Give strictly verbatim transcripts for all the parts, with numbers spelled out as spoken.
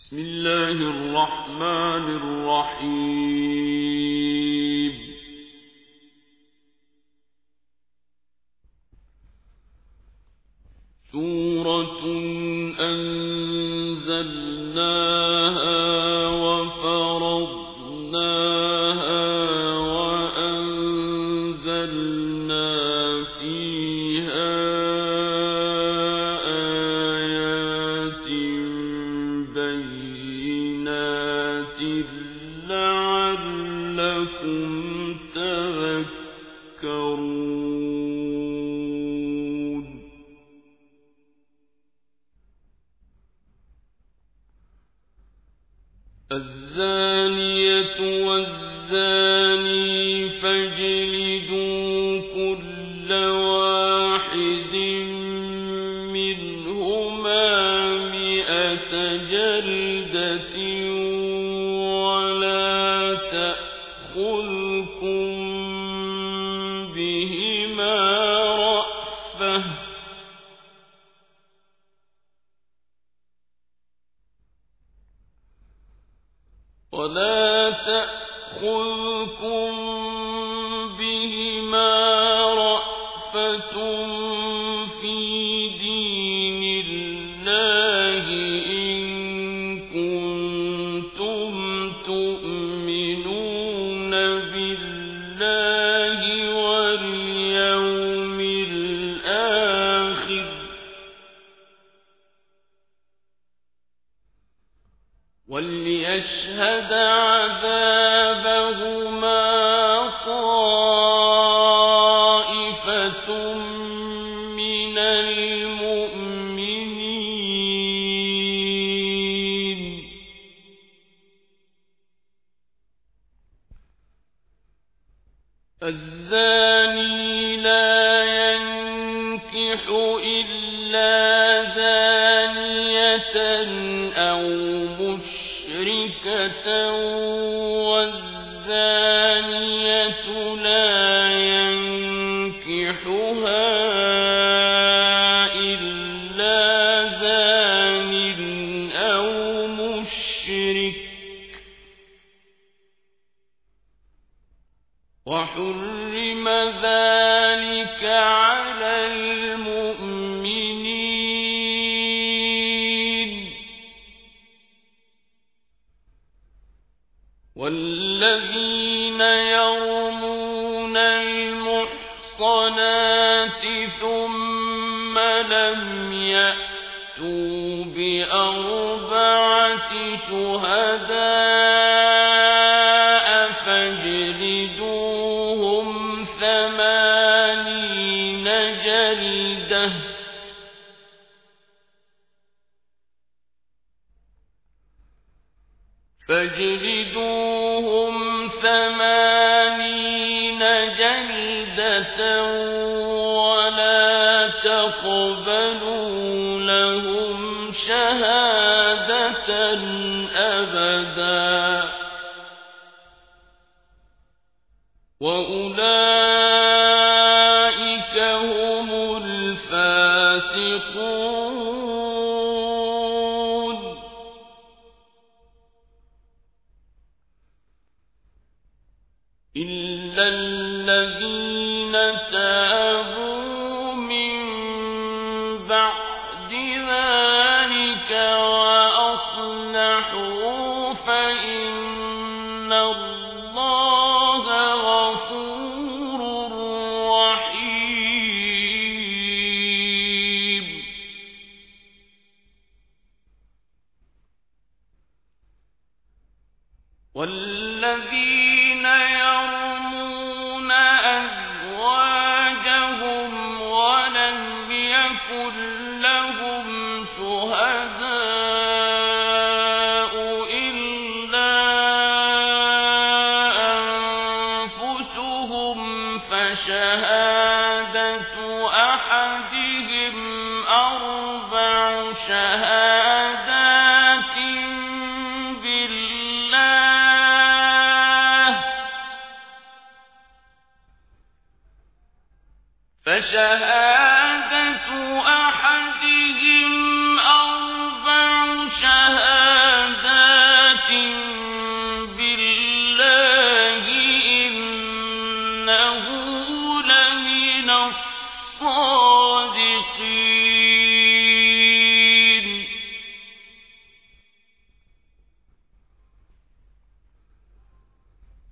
بسم الله الرحمن الرحيم. سورة أنزلناها وفرضناها وأنزلنا فيها آيات بينات لعلكم تذكرون. الزانية والزاني فاجلدوا كل واحد منهما مئة جلدة ولا تأخذكم بهما رأفة ولا تأخذكم بهما رأفة في دين الله إن كنتم تؤمنون بالله واليوم الآخر وليشهد عذابهما طائفة من المؤمنين. الزاني لا ينكح إلا زانية أو مشركة والزانية لا ينكحها إلا زان أو مشرك وحرم ذلك على المؤمنين. والذين يرمون المحصنات ثم لم يأتوا بأربعة شهداء فاجلدوهم ثمانين جلدة فاجلدوهم ثمانين جلدة ولا تقبلوا لهم شهادة أبدا وأولئك هم الفاسقون. إلا الذين تابوا من بعد ذلك وأصلحوا فإن الله غفور رحيم. والذين يرمون أزواجهم ولم يكن لهم شهداء إلا أنفسهم فشهادة أحدهم أربع شهادات فشهادة أحدهم أربع شهادات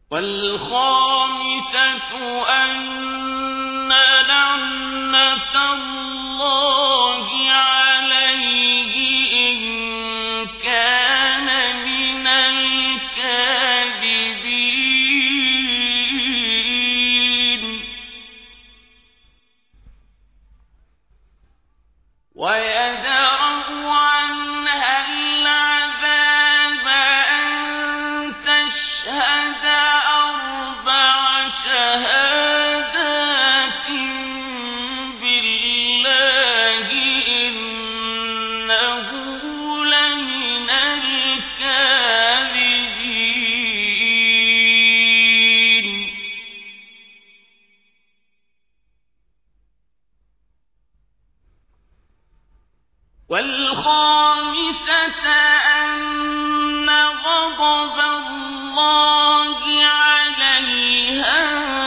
والخامسة أن لعنة الله عليه إن كان من الكاذبين ويدرأ عنها العذاب أن تشهد أربع شهادات بالله إنه لمن الكاذبين والخامسة أن غضب الله عليها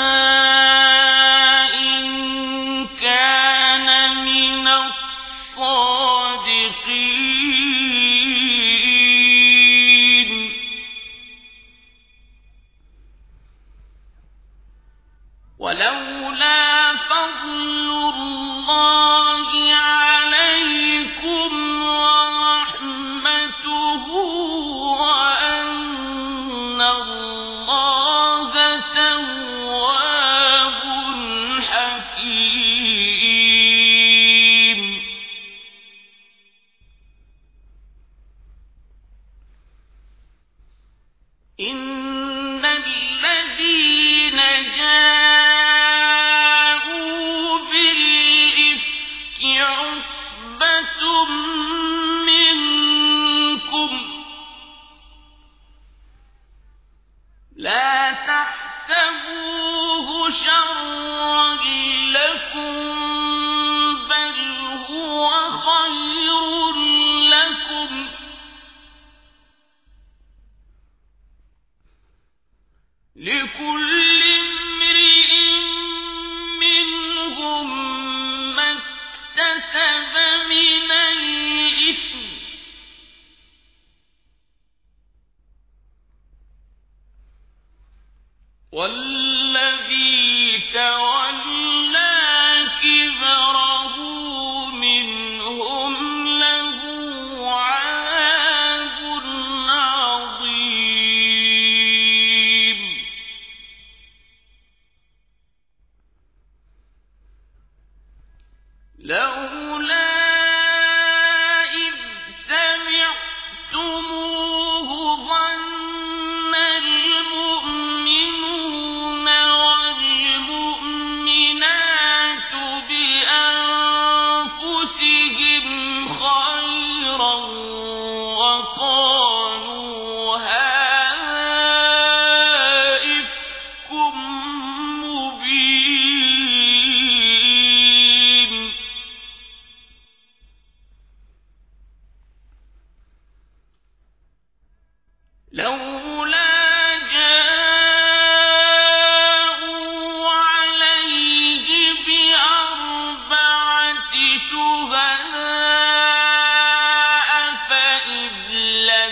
إن كان من الصادقين ولولا فضل الله عليكم ورحمته وأن الله تواب حكيم إن الذين جاءوا بالإفك عصبة منكم لا تحسبوه شرا لكم بل هو خير لكم لكل امرئ منهم ما اكتسب من الإثم والذي تولى كبره منهم له عذاب عظيم لولا إذ سمعتموه ظن المؤمنون والمؤمنات بأنفسهم خيرا وقالوا هذا إفك مبين لولا جاءوا عليه بأربعة شهداء فإذ لم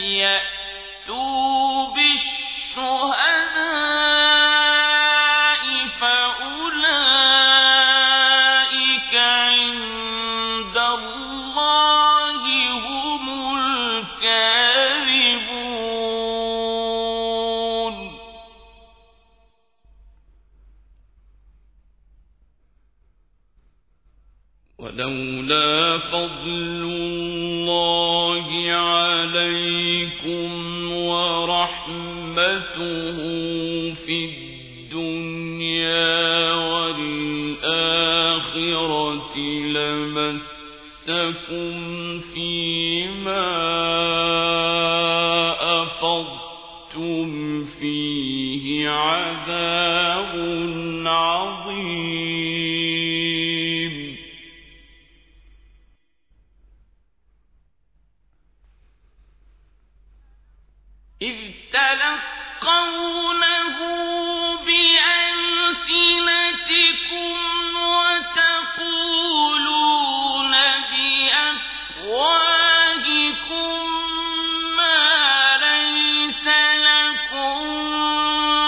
يأتوا بالشهداء فأولئك عند الله هم الكاذبون ولولا فضل الله عليكم ورحمته في الدنيا والآخرة لمسكم فيما أفضتم فيه عذاب عظيم إذ تلقونه بألسنتكم وتقولون بأفواهكم ما ليس لكم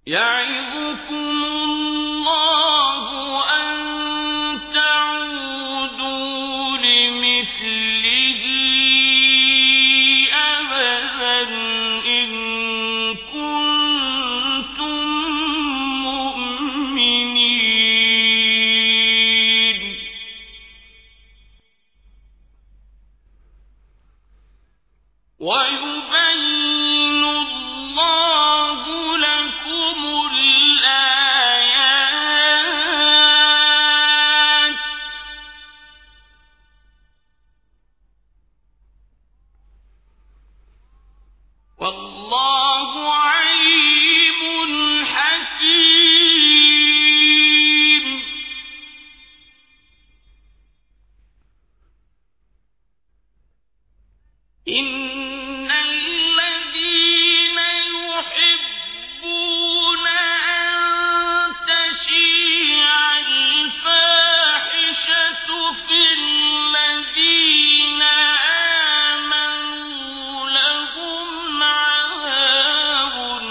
يعظكم الله أن تعودوا لمثله أبدا إن كنتم مؤمنين ويبين الله لكم الآيات والله عليم حكيم إن الذين يحبون أن تشيع الفاحشة في الذين آمنوا لهم عذاب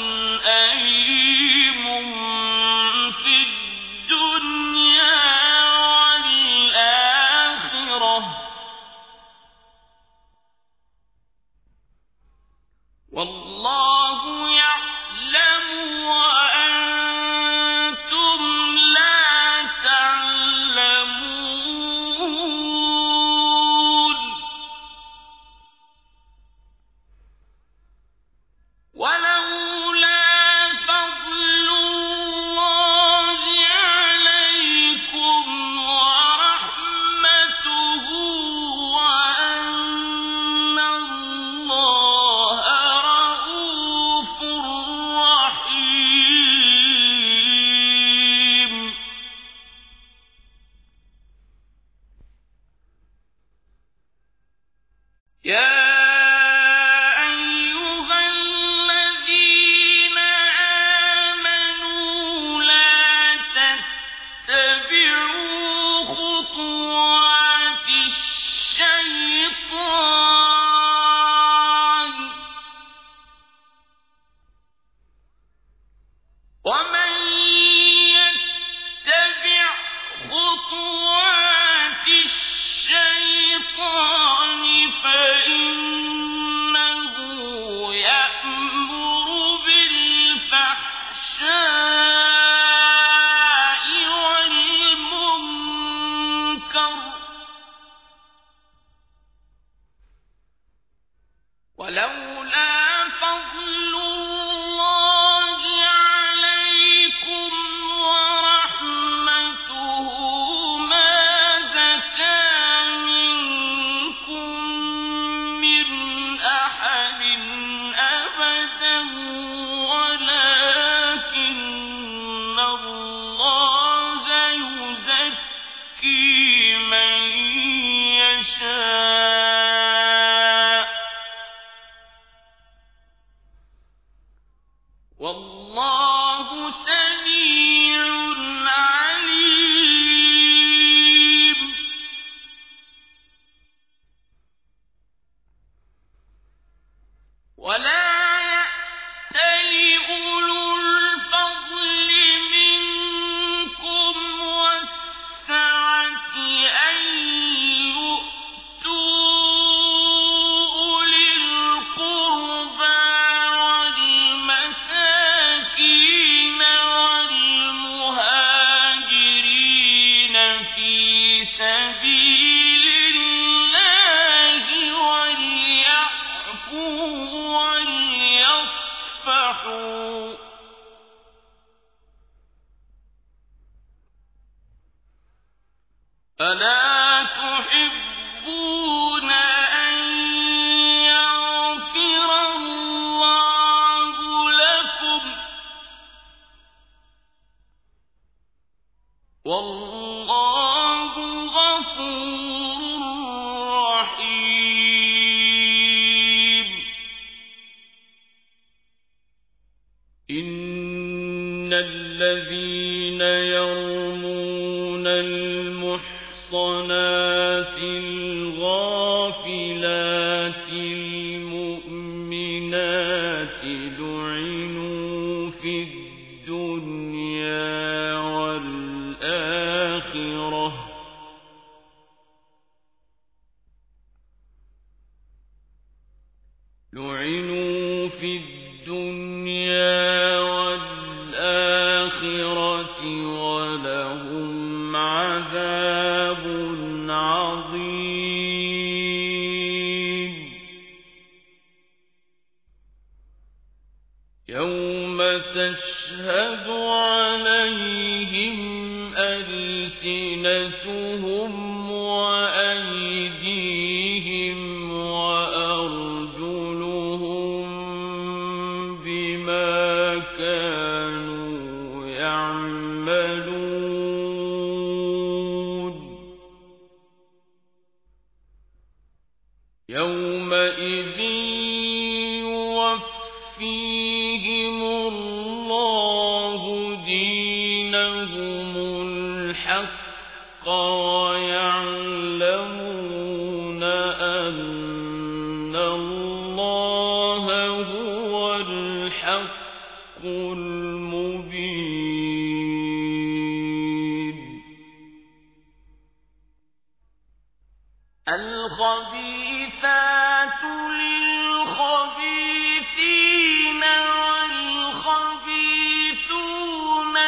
أليم في الدنيا والآخرة والله يعلم وأنتم لا تعلمون ولولا فضل الله عليكم ورحمته وأن الله رؤوف رحيم يا أيها الذين آمنوا لا تتبعوا خطوات الشيطان ومن يتبع خطوات الشيطان فإنه يأمر بالفحشاء والمنكر ولولا فضل الله عليكم ورحمته ما زكى منكم من أحد أبدا ولكن الله يزكي من يشاء والله سميع عليم ولا يأتل أولو الفضل منكم والسعة أن يؤتوا أولي القربى والمساكين والمهاجرين في سبيل الله وليعفوا وليصفحوا ألا تحبون أن يغفر الله لكم والله غفور رحيم إن الذين يرمون المحصنات الغافلات المؤمنات لعنوا في الدنيا الدنيا والآخرة لعنوا في الدنيا والآخرة ولهم عذاب عظيم يوم تشهد عليهم ألسنتهم وأيديهم وأرجلهم بما كانوا يعملون يومئذ يوفيهم الله دينهم الحق ويعلمون أن الله هو الحق المبين الخبيثات للخبيثين والخبيثون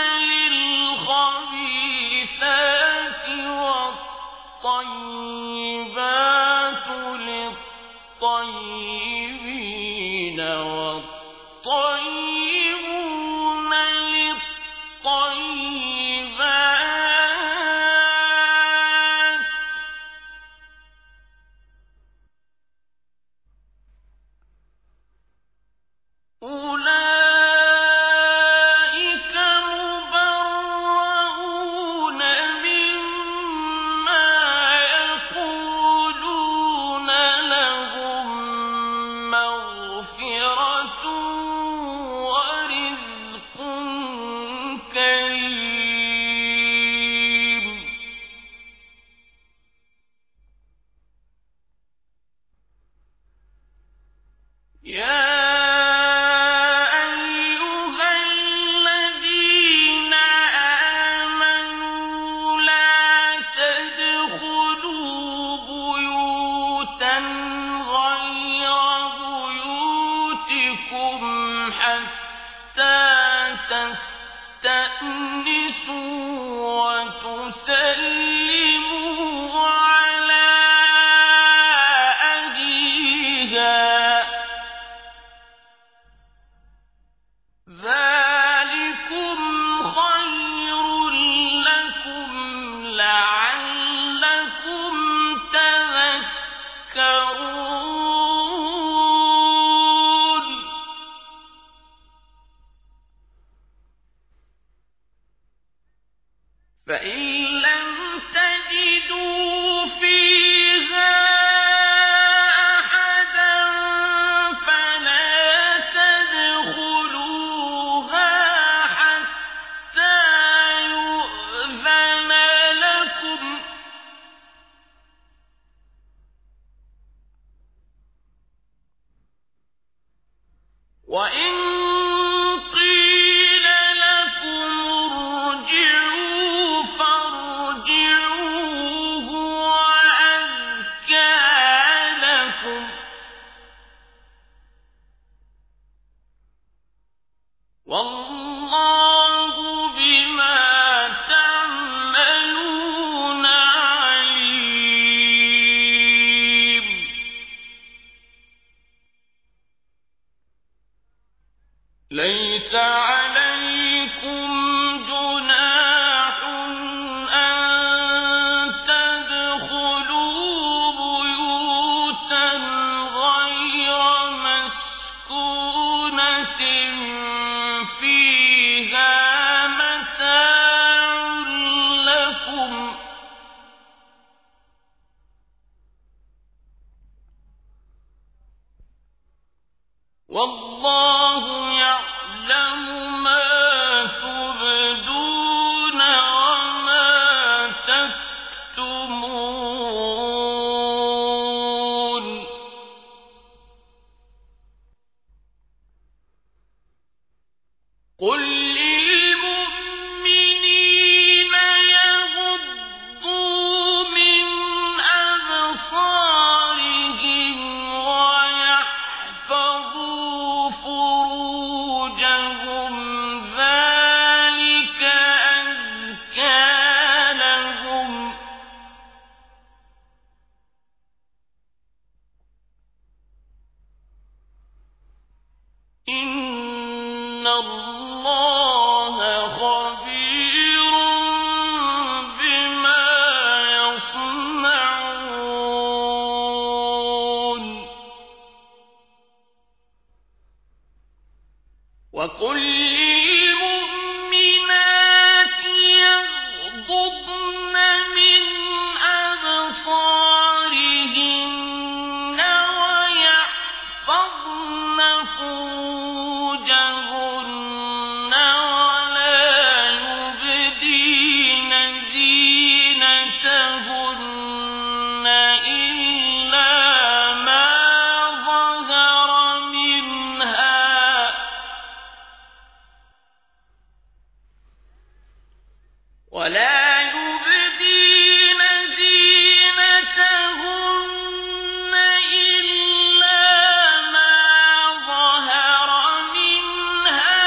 للخبيثات والطيبات للطيبين والطيبون للطيبات أولئك مبرؤون مما يقولون لهم مغفرة ورزق كريم يا وتسلموا على أهلها ذلكم خير لكم لعلكم تذكرون فإن لم تجدوا فيها أحدا فلا تدخلوها حتى يؤذن لكم وإن قيل لكم ارجعوا فارجعوا هو أزكى لكم والله بما تعملون عليم ليس عليكم جناح أن تدخلوا بيوتا غير مسكونة فيها متاع لكم والله يعلم ما تبدون وما تكتمون قل للمؤمنين اللَّهَ خَبِيرٌ بِمَا يَصْنَعُونَ وَقُل لِّلْمُؤْمِنَاتِ يَغْضُضْنَ مِنْ أَبْصَارِهِنَّ وَيَحْفَظْنَ فُرُوجَهُنَّ وَلَا يُبْدِينَ زِينَتَهُنَّ إِلَّا مَا ظَهَرَ مِنْهَا وَلَا يُبْدِينَ زِينَتَهُنَّ إِلَّا مَا ظَهَرَ مِنْهَا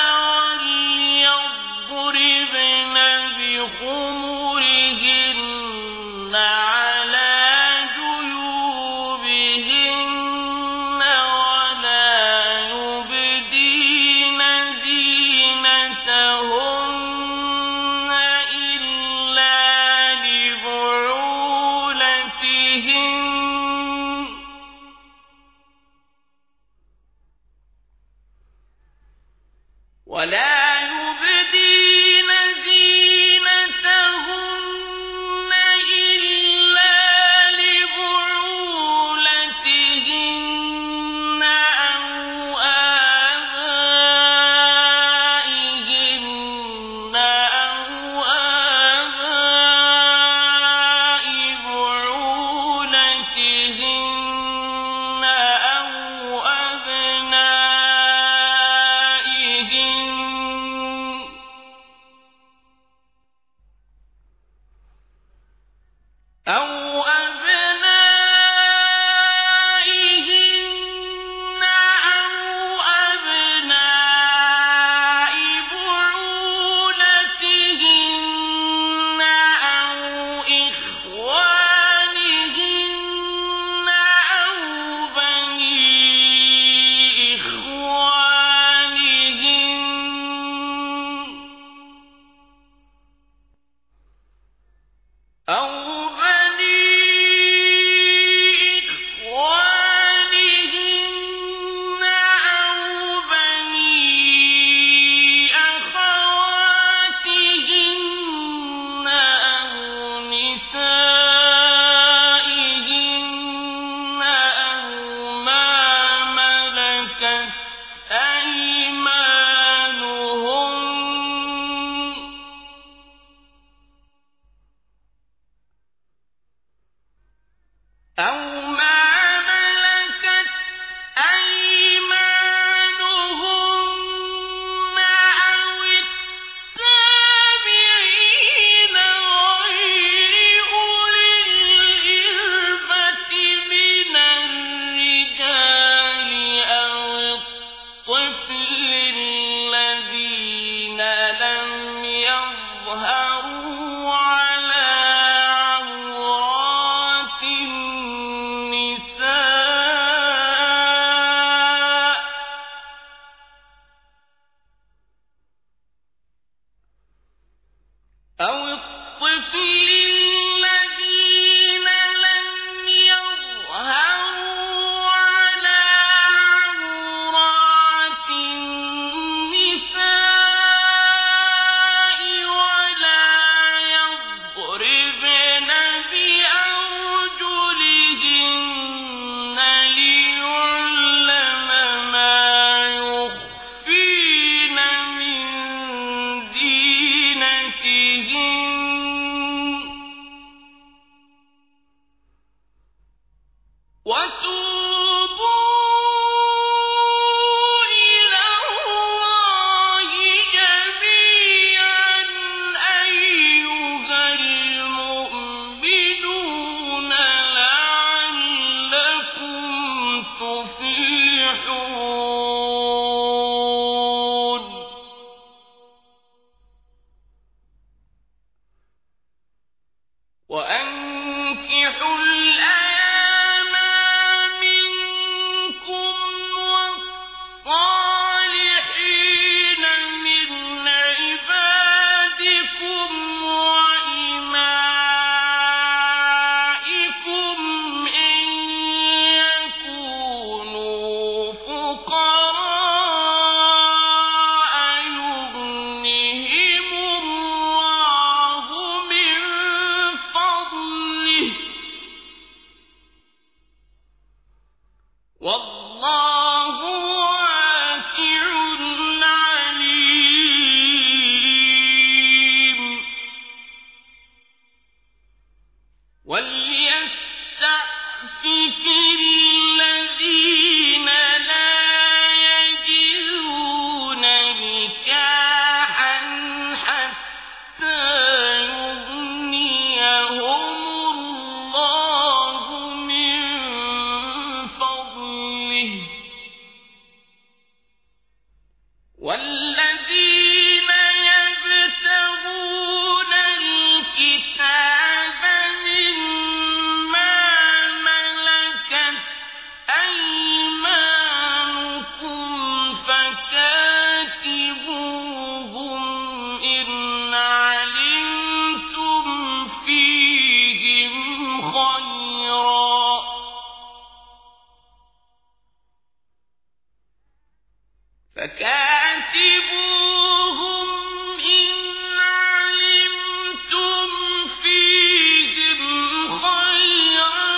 وَلْيَضْرِبْنَ بِخُمُرِهِنَّ عَلَى جُيُوبِهِنَّ وَلَا يُبْدِينَ زِينَتَهُنَّ إِلَّا لِبُعُولَتِهِنَّ وَلَا يُبْدِينَ زِينَتَهُنَّ إِلَّا لِبُعُولَتِهِنَّ أَوْ آبَائِهِنَّ أَوْ آبَاءِ بُعُولَتِهِنَّ أَوْ أَبْنَائِهِنَّ أَوْ أَبْنَائِهِنَّ أَوْ أَبْنَاءِ بُعُولَتِهِنَّ أَوْ إِخْوَانِهِنَّ أَوْ بَنِي إِخْوَانِهِنَّ أَوْ بَنِي إِخْوَانِهِنَّ أَوْ بَنِي أَخَوَاتِهِنَّ أَوْ نِسَائِهِنَّ أَوْ مَا مَلَكَتْ أَيْمَانُهُنَّ أَوْ مَا مَلَكَتْ أَيْمَانُهُنَّ أَوِ التَّابِعِينَ غَيْرِ أُولِي الْإِرْبَةِ مِنَ الرِّجَالِ أَوِ الطِّفْلِ الَّذِينَ لَمْ يَظْهَرُوا عَلَىٰ عَوْرَاتِ النِّسَاءِ أَوِ الطِّفْلِ الَّذِينَ لَمْ يَظْهَرُوا عَلَىٰ عَوْرَاتِ النِّسَاءِ وَلَا يَضْرِبْنَ بِأَرْجُلِهِنَّ لِيُعْلَمَ مَا يُخْفِينَ مِن زِينَتِهِنَّ وَتُوبُوا إِلَى اللَّهِ جَمِيعًا أَيُّهَا الْمُؤْمِنُونَ لَعَلَّكُمْ تُفْلِحُونَ وَأَنكِحُوا الْأَيَامَ مِنكُمْ وَالصَّالِحِينَ والله واسع عليم وليستعفف الذين لا يجدون نكاحا حتى يغنيهم الله من فضله والذين يبتغون الكتاب مما ملكت أيمانكم فكاتبوهم إن علمتم فيهم خيرا فكاتبوهم إن علمتم فيهم خيرا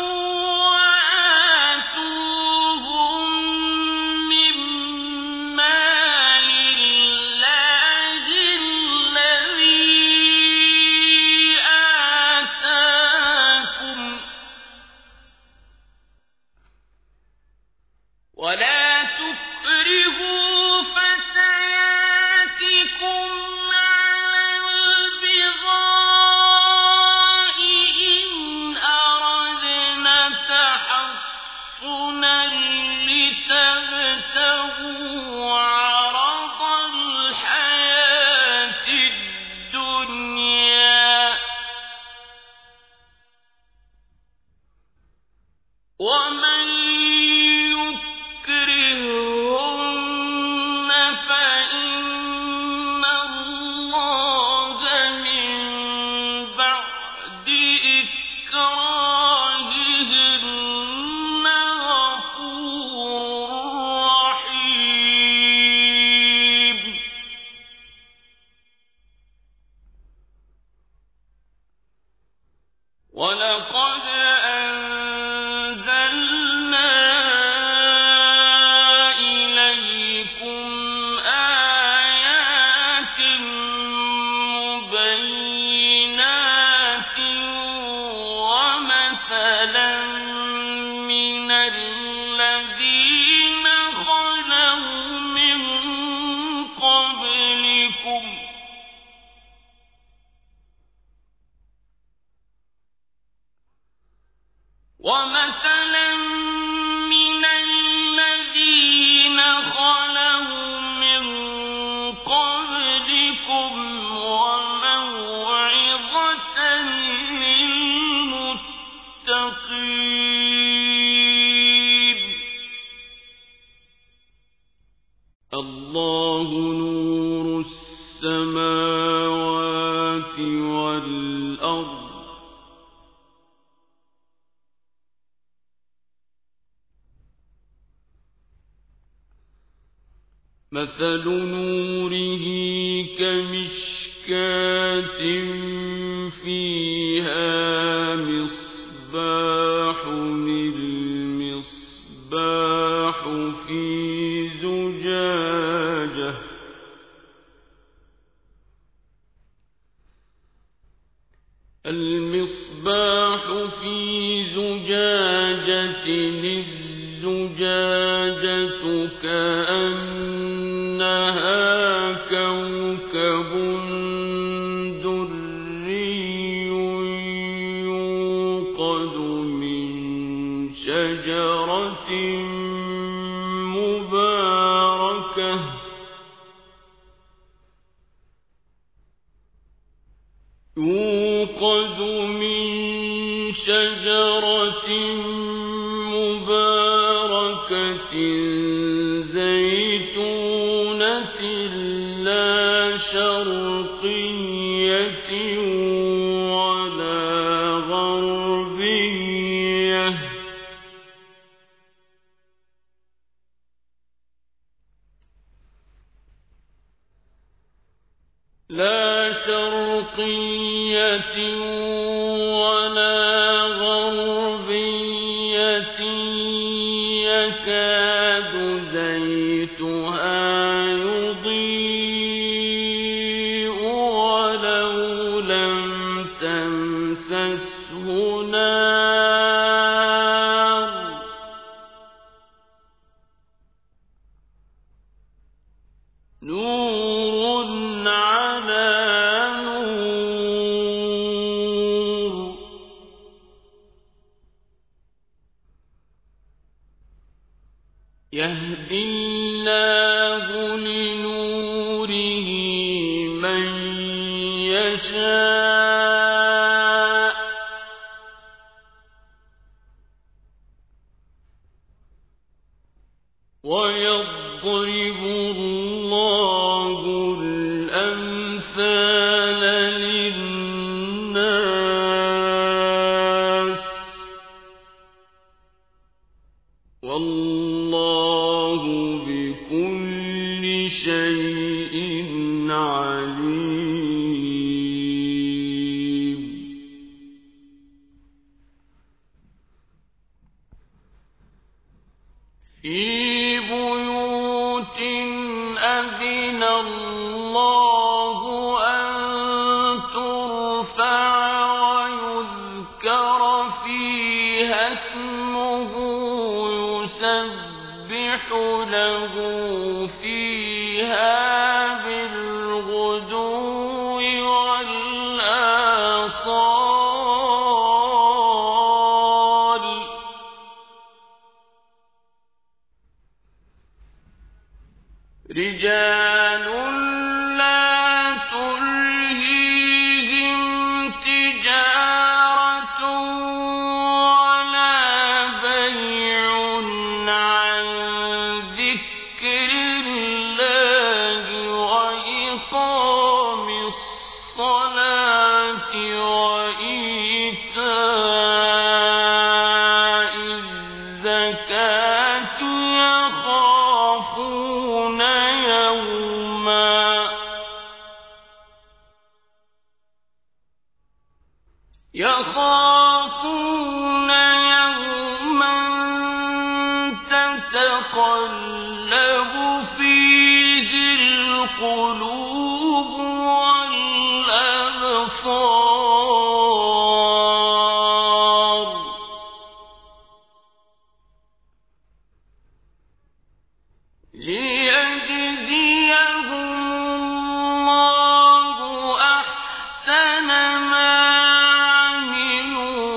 وآتوهم من مال الله الذي آتاكم ولا تكرهوا فتياتكم على البغاء إن أردنا تحصنا لتبتغوا عرض الحياة الدنيا ومن يكرهن فإن الله من بعد إكراههن غفور رحيم ولقد أنزلنا إليكم آيات مبينات ومثلا من الذين خلوا من قبلكم ومثلا من الذين خلوا من قبلكم وموعظة للمتقين الله نور السماوات والأرض مثل نوره كمشكاة فيها مصباح المصباح في زجاجة المصباح في زجاجة الزجاجة كأنها كوكب دري يوقد من شجرة مباركة يوقد من شجرة مباركة زيتونة لا شرقية ولا غربية لا شرقية ولا غربية يكاد بيتها يضيء ولو لم تمسسه نار نور على نور يهدي الله لنوره من يشاء ويضرب الله الأمثال للناس والله بكل شيء عليم. في بيوت أذن الله أن ترفع ويذكر فيها اسمه يسبح له فيها بالغدو والآصال رجال لا تلهيهم تجارة ولا بيع عن ذكر الله وإقام الصلاة وإيتاء الزكاة يخافون يوما يخافون يوما تتقلب فيه القلوب والأبصار ليجزيهم الله أحسن ما عملوا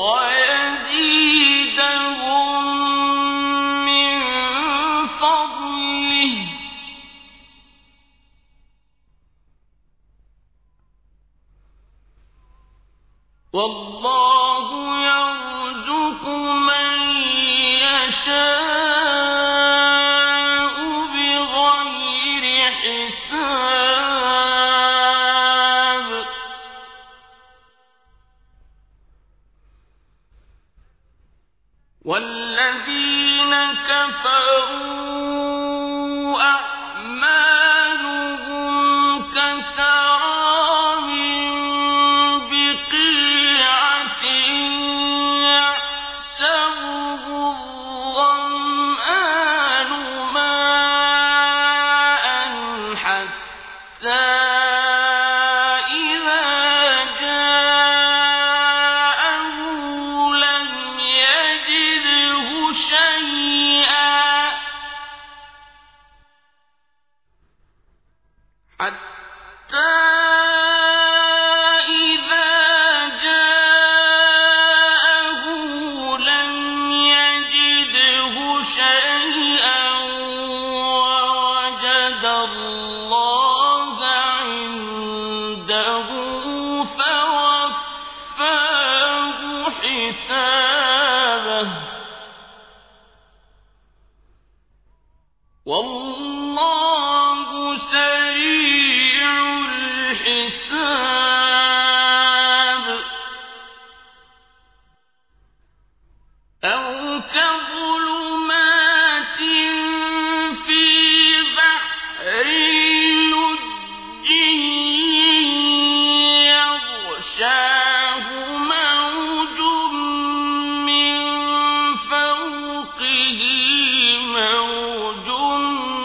ويزيدهم من فضله والله يرزق من يشاء بغير حساب والذين كفروا أعمالهم كسراب بقيعة يحسبه الظمآن ماء حتى إذا جاءه لم يجده شيئا حتى إذا جاءه لم يجده شيئا ووجد الله عنده فوفاه حسابه والله سريع الحساب أو كظلمات في بحر لج يغشاه موج من فوقه موج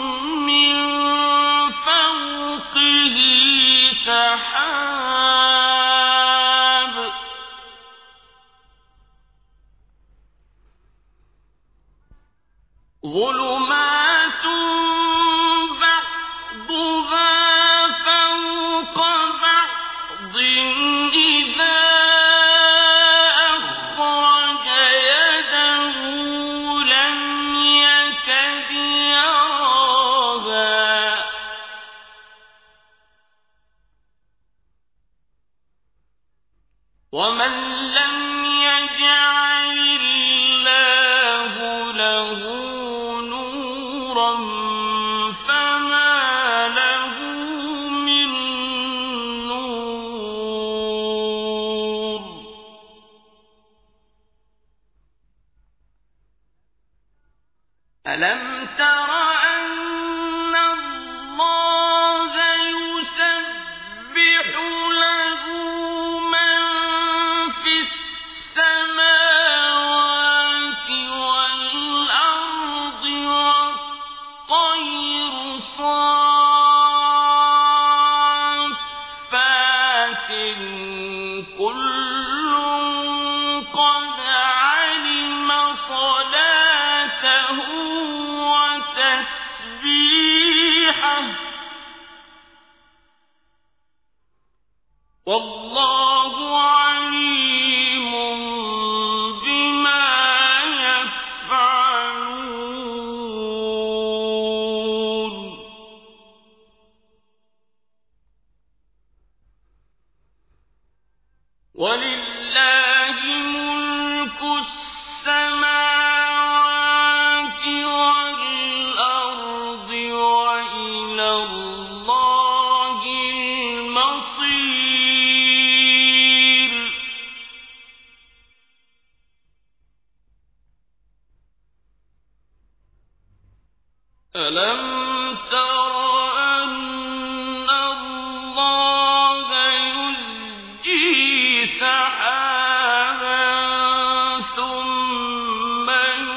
ظلمات بعضها فوق بعض إذا أخرج يده لم يكد يراها ومن لم يجعل الله له نورا فما له من نور ألم تر أن الله يسبح له من في السماوات والأرض والطير صافات كل قد علم صلاته وتسبيحه والله عليم بما يفعلون ولله ملك السماوات والأرض وإلى الله المصير ألم تر أن الله يزجي سحابا ثم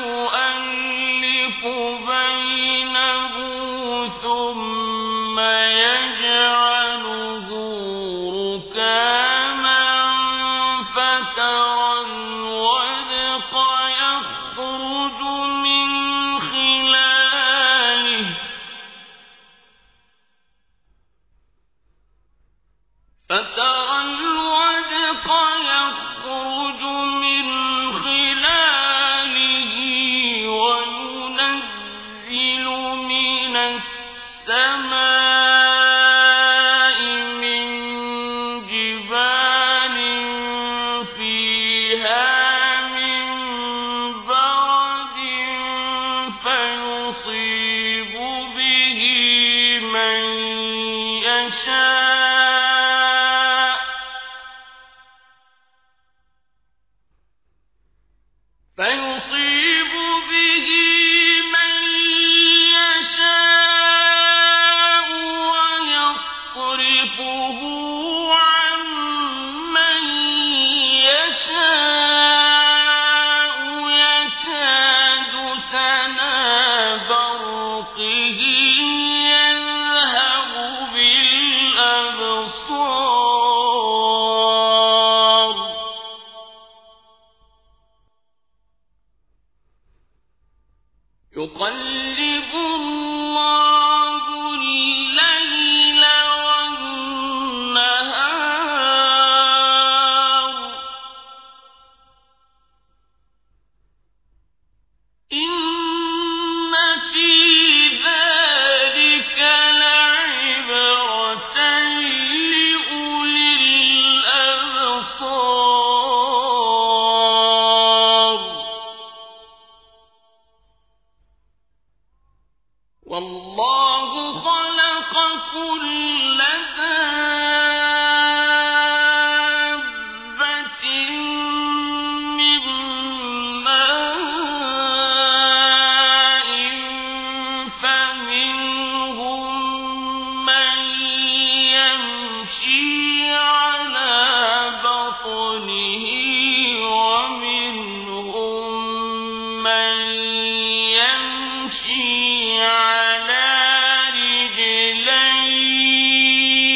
يؤلف بينه ثم يجعله ركاما فترى الودق يخرج من خلاله فترى الودق يخرج من خلاله وينزل من السماء من جبال فيها من برد فيصيب به من يشاء فيصيب به من يشاء ويصرفه عن من يشاء يكاد سنا برقه يذهب بالأبصار يقلب الله الليل والنهار إن في ذلك لعبرة لأولي الأبصار والله خلق كل دابة من ماء فمنهم من يمشي على بطنه ومنهم من يمشي على رجلين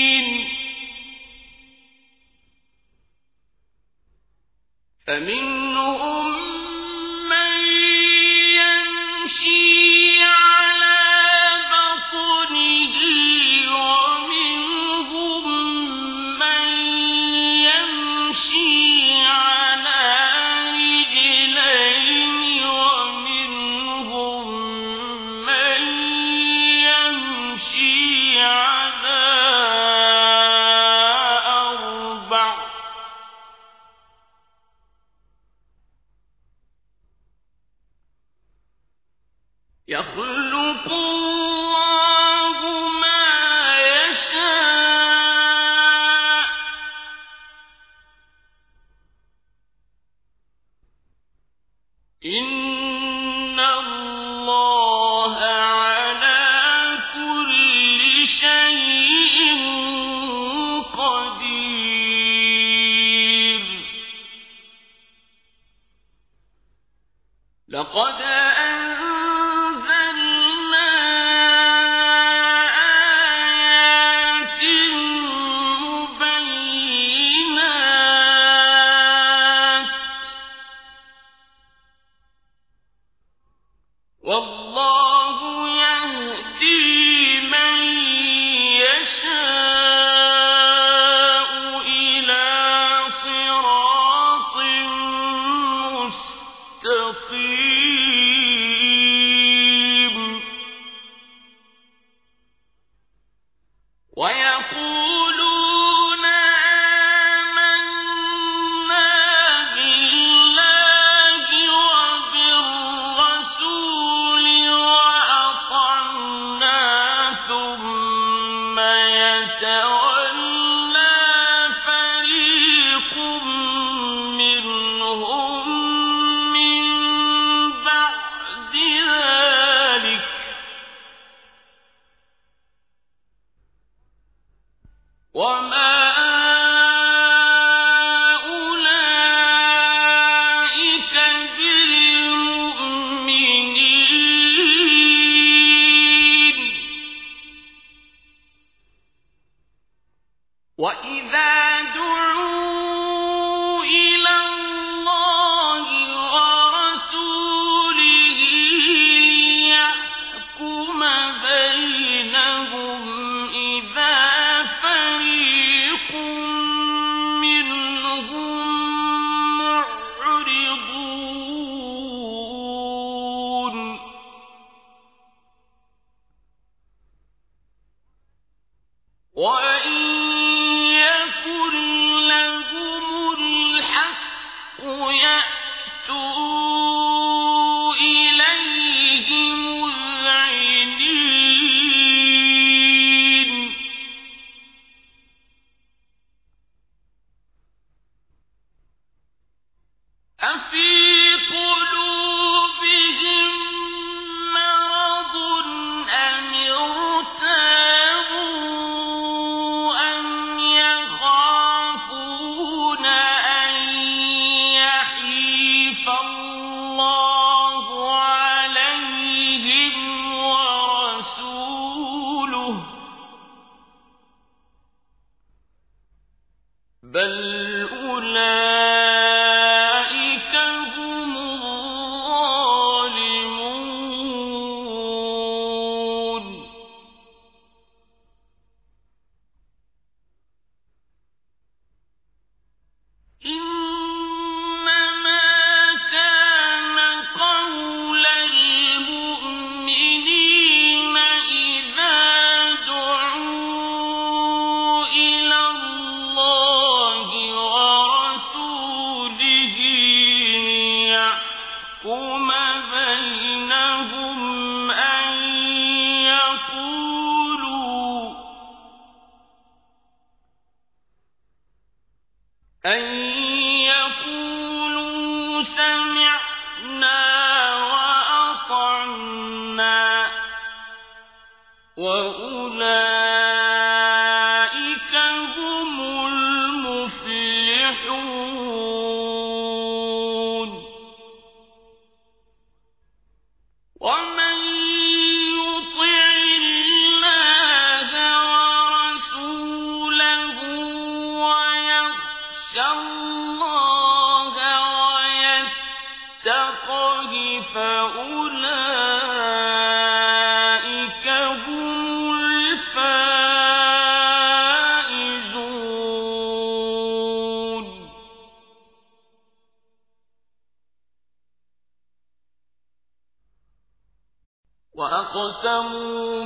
وأقسموا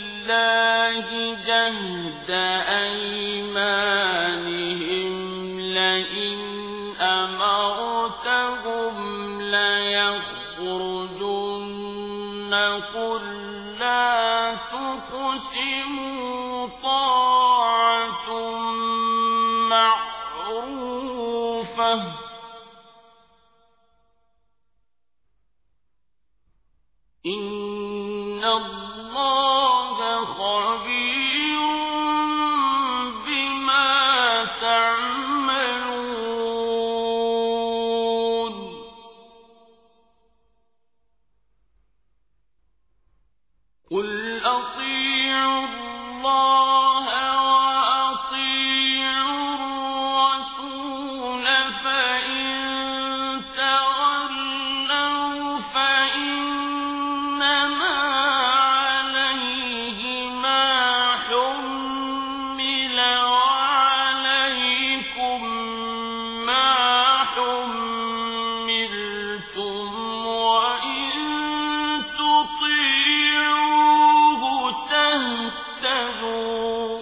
بالله جهد أيمانهم لئن أمرتهم ليخرجن قل لا تقسموا طاعة معروفة إن الله خبير بما تعملون قل أطيعوا الله وأطيعوا الرسول فإن تولوا فإنما عليه ما حمل وعليكم ما حملتم وإن تطيعوه تهتدوا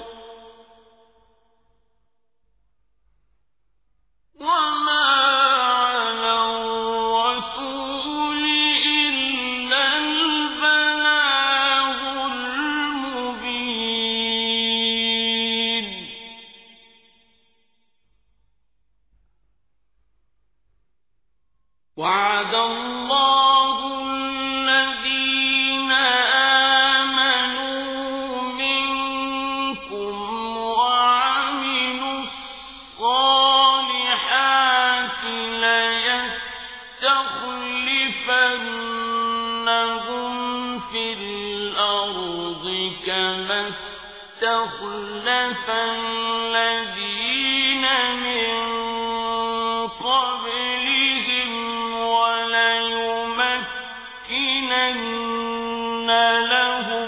كما استخلف الذين من قبلهم وليمكنن لهم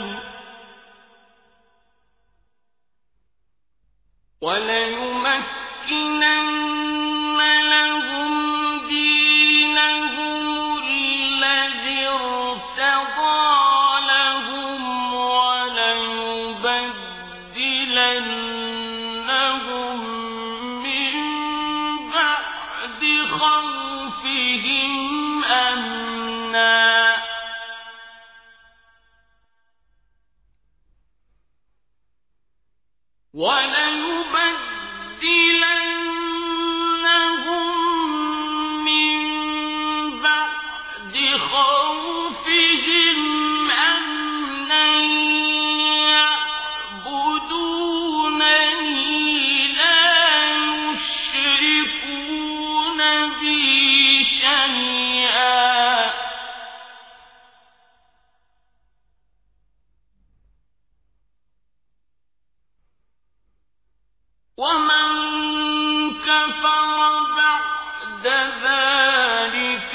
وليمكنن لهم دينهم الذي ارتضى لهم وليبدلنهم من بعد خوفهم أمنا وليبدلنهم من بعد خوفهم أمنا يعبدونني لا يشركون بي شيئا ومن كفر بعد ذلك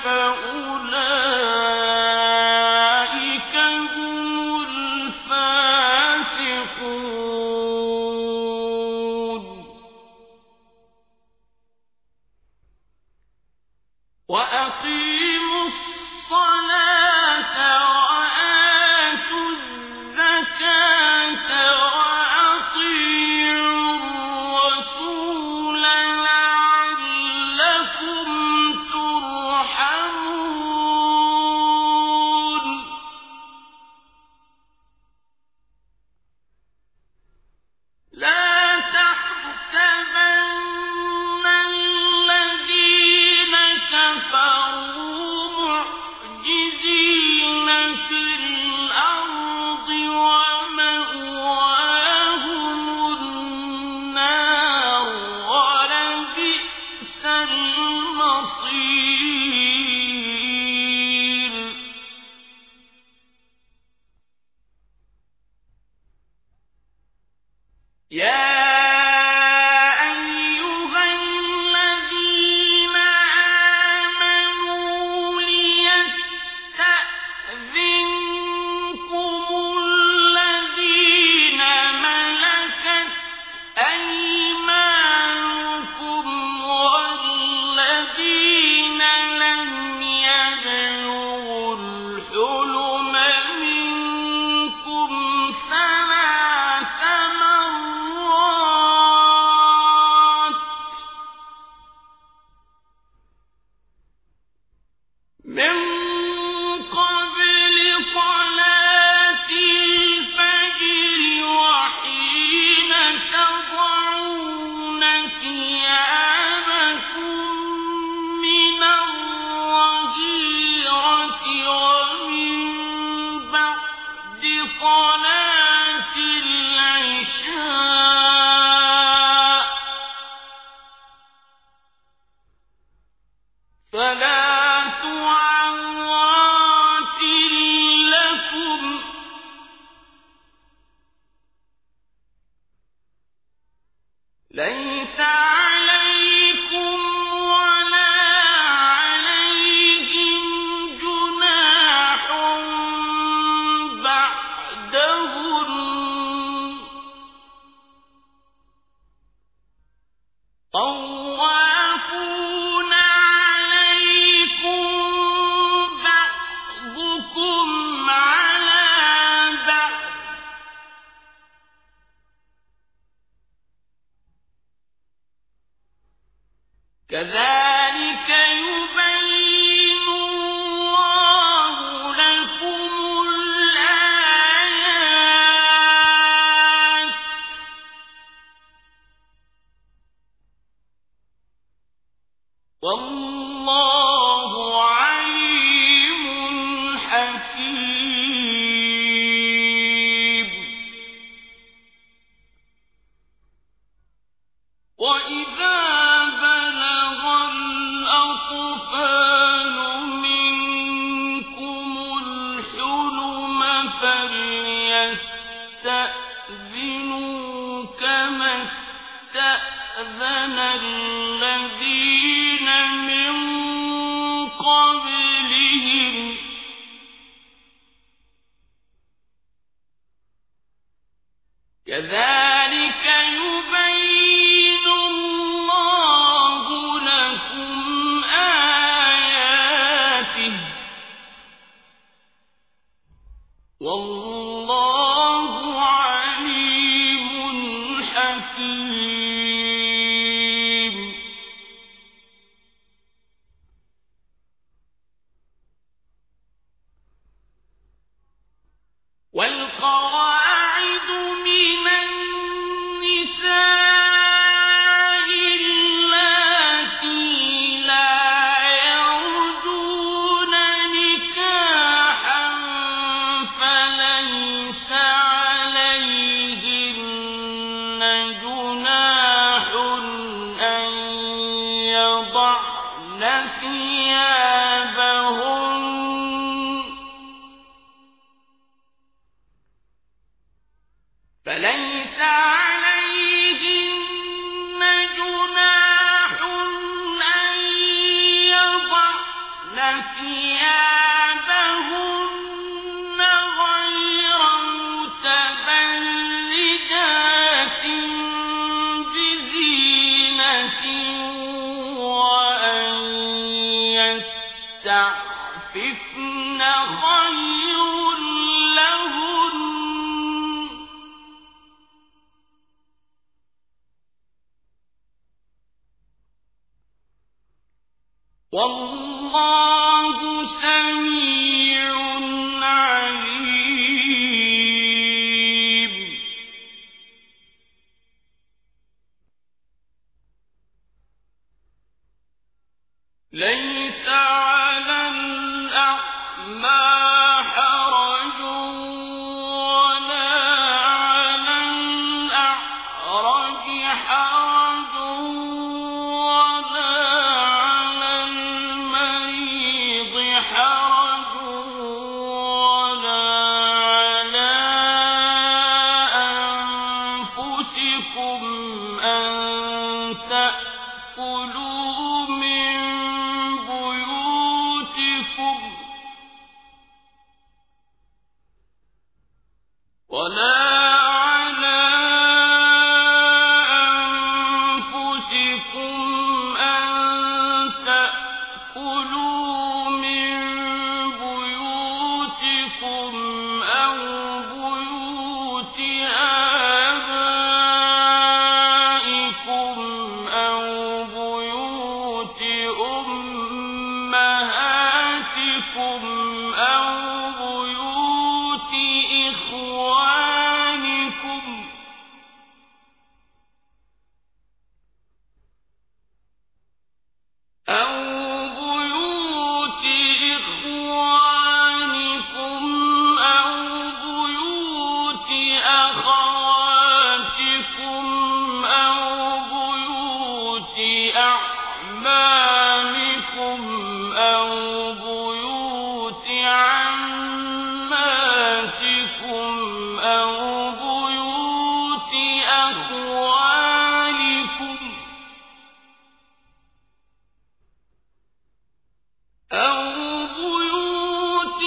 فأولئك هم الفاسقون وأقيموا الصلاة وآتوا الزكاة وأطيعوا الرسول لعلكم ترحمون لا تحسبن الذين كفروا معجزين في الأرض ومأواهم النار ولبئس المصير يا أيها الذين آمنوا ليستأذنكم الذين ملكت أيمانكم والذين لم يبلغوا الحلم منكم ثلاث مرات من قبل صلاة الفجر وحين تضعون ثيابكم من الظهيرة ومن بعد صلاة العشاء ثلاث عورات لكم ليس عليكم ولا عليهم جناح بعدهن طوافون عليكم بعضكم على بعض كذلك يبين الله لكم الآيات والله عليم حكيم وإذا بلغ الأطفال منكم الحلم فليستأذنوا يستأذنوا كما استأذن الذين من قبلهم كذلك يبين الله لكم آياته والله عليم حكيم. والقواعد من النساء اللاتي لا يرجون نكاحا فليس عليهن جناح أن يضعن ثيابهن فليس عليهن جناح أن يضعن ثيابهن غير متبرجات بزينة وأن يستعففن خير لهن والله سميع عليم. ليس على الأعمى حرج ولا على الأعرج حرج ولا على المريض حرج ولا على أنفسكم أن تأكلوا من بيوتكم ولا على أنفسكم أن تأكلوا من بيوتكم أو بيوت آبائكم أو بيوت أمهاتكم أو بيوت إخوانكم أو بيوت إخوانكم أو بيوت أخواتكم أو بيوت أعمامكم أو بيوت عماتكم أو بيوت أخوالكم أو بيوت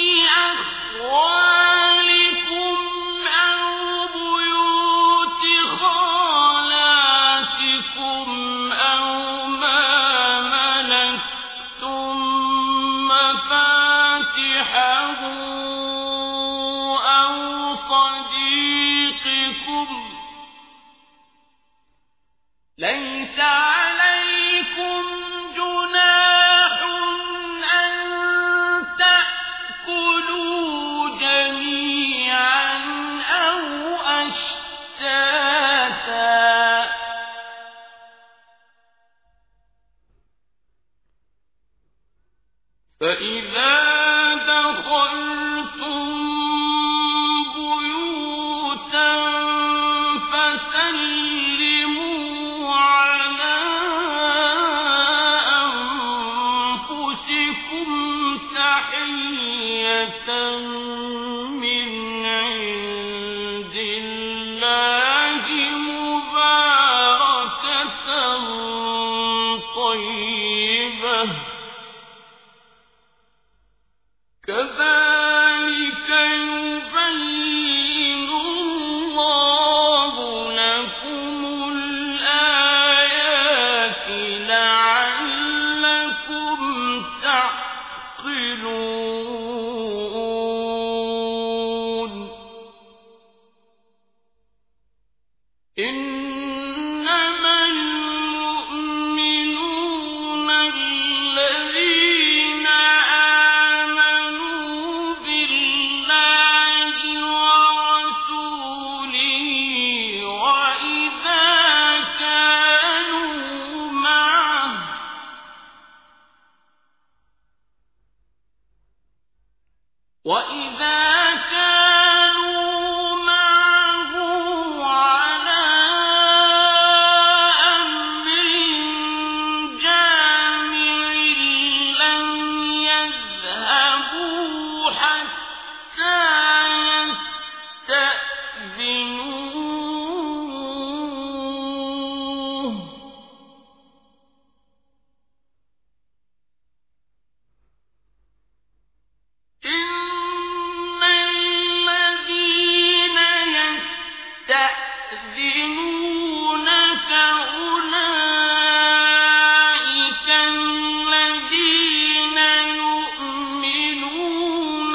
أخوالكم أو بيوت خالاتكم أو ما ملكتم مفاتحه أو صديقكم ليس عليكم جناح أن تأكلوا جميعا أو أشتاتا فإذا دخلتم بيوتا فسلموا على أنفسكم تحية من عند الله مباركة طيبة كذلك يبين الله لكم الآيات لعلكم تعقلون إنما المؤمنون الذين آمنوا بالله ورسوله وإذا كانوا معه وإذا كانوا معه على أمر جامع لم يذهبوا حتى يستأذنوه إن الذين يستأذنونك أولئك الذين يؤمنون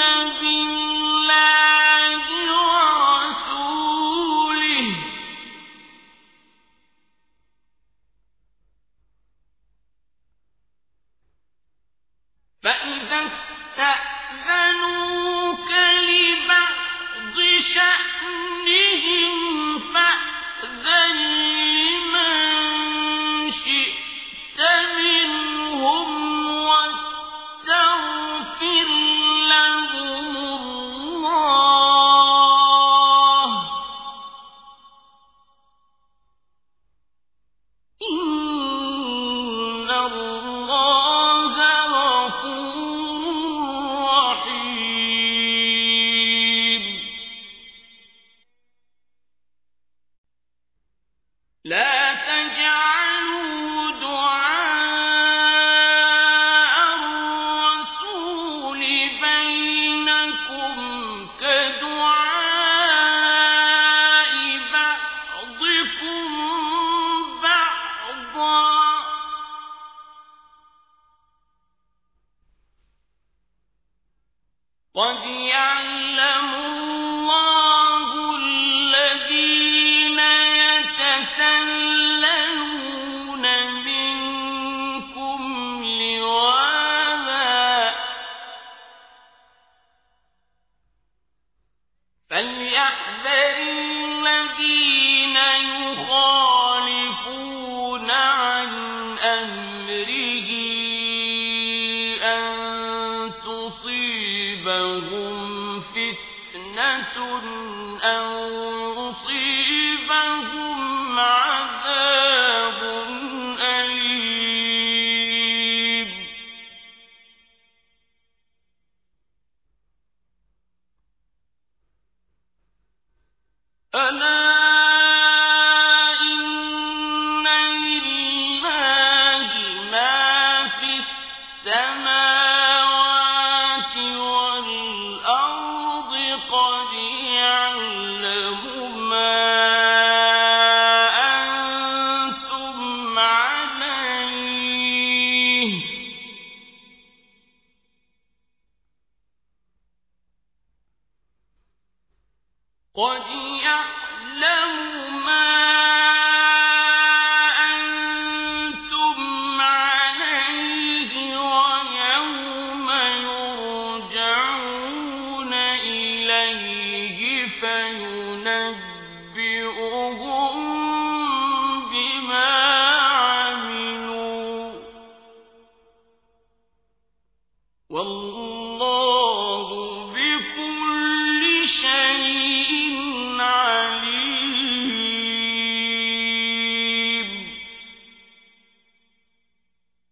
بالله ورسوله فإذا استأذنوك لبعض شأنهم فأذن لمن شئت منهم واستغفر لهم الله إن الله غفور رحيم لا تجعلوا دعاء الرسول بينكم كدعاء بعضكم بعضا قد يعلم الله الذين يتسللون منكم لواذا فليحذر الذين يخالفون عن أمره أن تصيبهم فتنة أو يصيبهم عذاب أليم ألا إن لله ما في السماوات والأرض قد يعلم ما أنتم عليه قد يعلم